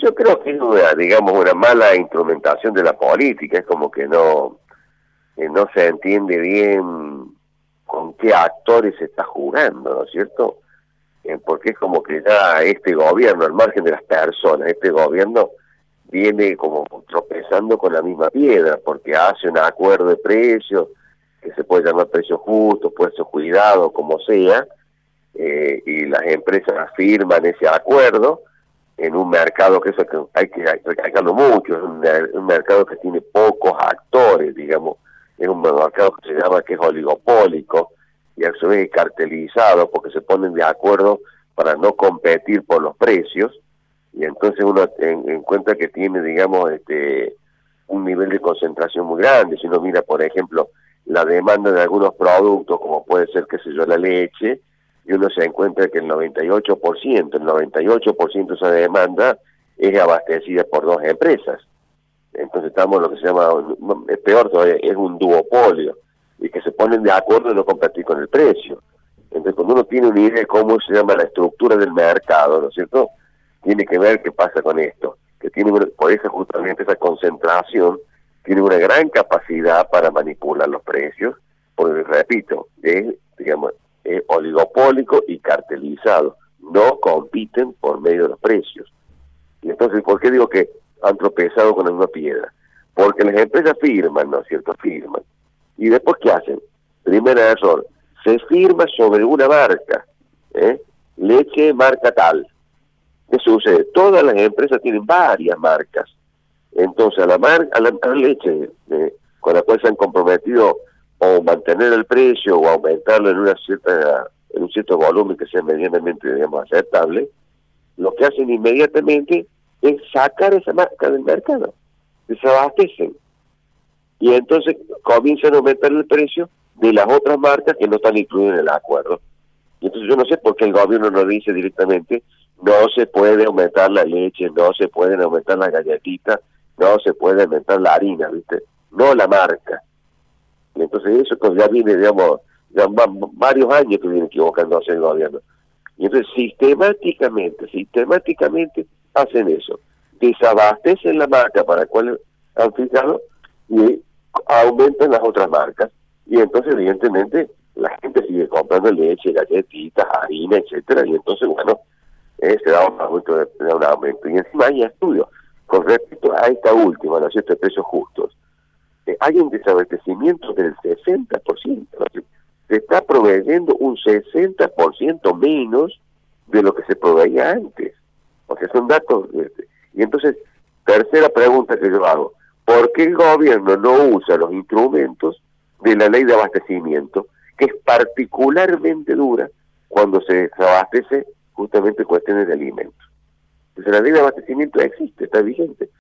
yo creo que es una, digamos, una mala instrumentación de la política, es como que no se entiende bien con qué actores se está jugando, ¿no es cierto? Porque es como que ya este gobierno, al margen de las personas, este gobierno viene como tropezando con la misma piedra, porque hace un acuerdo de precios, que se puede llamar precios justos, precios cuidados, como sea, y las empresas firman ese acuerdo en un mercado que eso hay que recalcarlo mucho, es un mercado que tiene pocos actores, digamos, es un mercado que se llama que es oligopólico y a su vez cartelizado porque se ponen de acuerdo para no competir por los precios y entonces uno encuentra que tiene, digamos, un nivel de concentración muy grande. Si uno mira, por ejemplo, la demanda de algunos productos, como puede ser, qué sé yo, la leche, y uno se encuentra que el 98% de esa demanda es abastecida por dos empresas. Entonces estamos en lo que se llama, es peor todavía, es un duopolio, y que se ponen de acuerdo en no competir con el precio. Entonces cuando uno tiene una idea de cómo se llama la estructura del mercado, ¿no es cierto?, tiene que ver qué pasa con esto, que tiene, por eso justamente esa concentración, tiene una gran capacidad para manipular los precios, porque repito, digamos, es oligopólico y cartelizado, no compiten por medio de los precios. Y entonces, ¿por qué digo que han tropezado con la misma piedra? Porque las empresas firman, ¿no es cierto?, firman. Y después, ¿qué hacen? Primer error, se firma sobre una marca, leche marca tal. ¿Qué sucede? Todas las empresas tienen varias marcas. Entonces, a la leche con la cual se han comprometido o mantener el precio o aumentarlo en un cierto volumen que sea medianamente, digamos, aceptable, lo que hacen inmediatamente es sacar esa marca del mercado, desabastecen, y entonces comienzan a aumentar el precio de las otras marcas que no están incluidas en el acuerdo. Y entonces yo no sé por qué el gobierno no dice directamente, no se puede aumentar la leche, no se pueden aumentar las galletitas, no se puede aumentar la harina, ¿viste? No la marca. Y entonces eso pues ya viene, digamos, ya van varios años que viene equivocándose el gobierno. Y entonces sistemáticamente hacen eso. Desabastecen la marca para la cual han fijado y aumentan las otras marcas. Y entonces, evidentemente, la gente sigue comprando leche, galletitas, harina, etcétera. Y entonces, bueno, se da un aumento. Y encima hay estudios con respecto a esta última, ¿no es cierto?, de precios justos. Hay un desabastecimiento del 60%. Se está proveyendo un 60% menos de lo que se proveía antes. O sea, son datos. Y entonces, tercera pregunta que yo hago, ¿por qué el gobierno no usa los instrumentos de la ley de abastecimiento, que es particularmente dura cuando se desabastece justamente cuestiones de alimentos? Entonces la ley de abastecimiento existe, está vigente.